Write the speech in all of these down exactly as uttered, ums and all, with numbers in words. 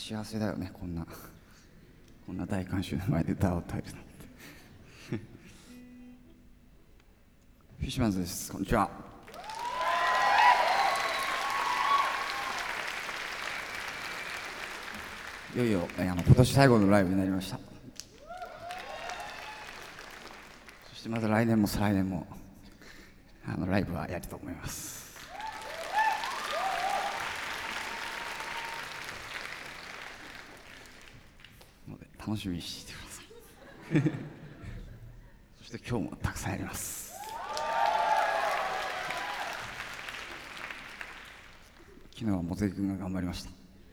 幸せだよね、こんなこんな大観衆の前で歌を歌えるなんてフィッシュマンズです。こんにちは。いよいよあの今年最後のライブになりました。そしてまた来年も再来年もあのライブはやると思います。ので楽しみにしていてくださいそして今日もたくさんやります。昨日はモテ君が頑張りました。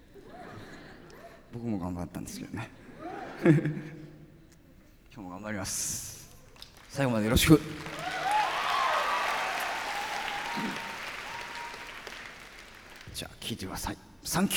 僕も頑張ったんですけどね今日も頑張ります。最後までよろしく。じゃあ聴いてください。サンキュー。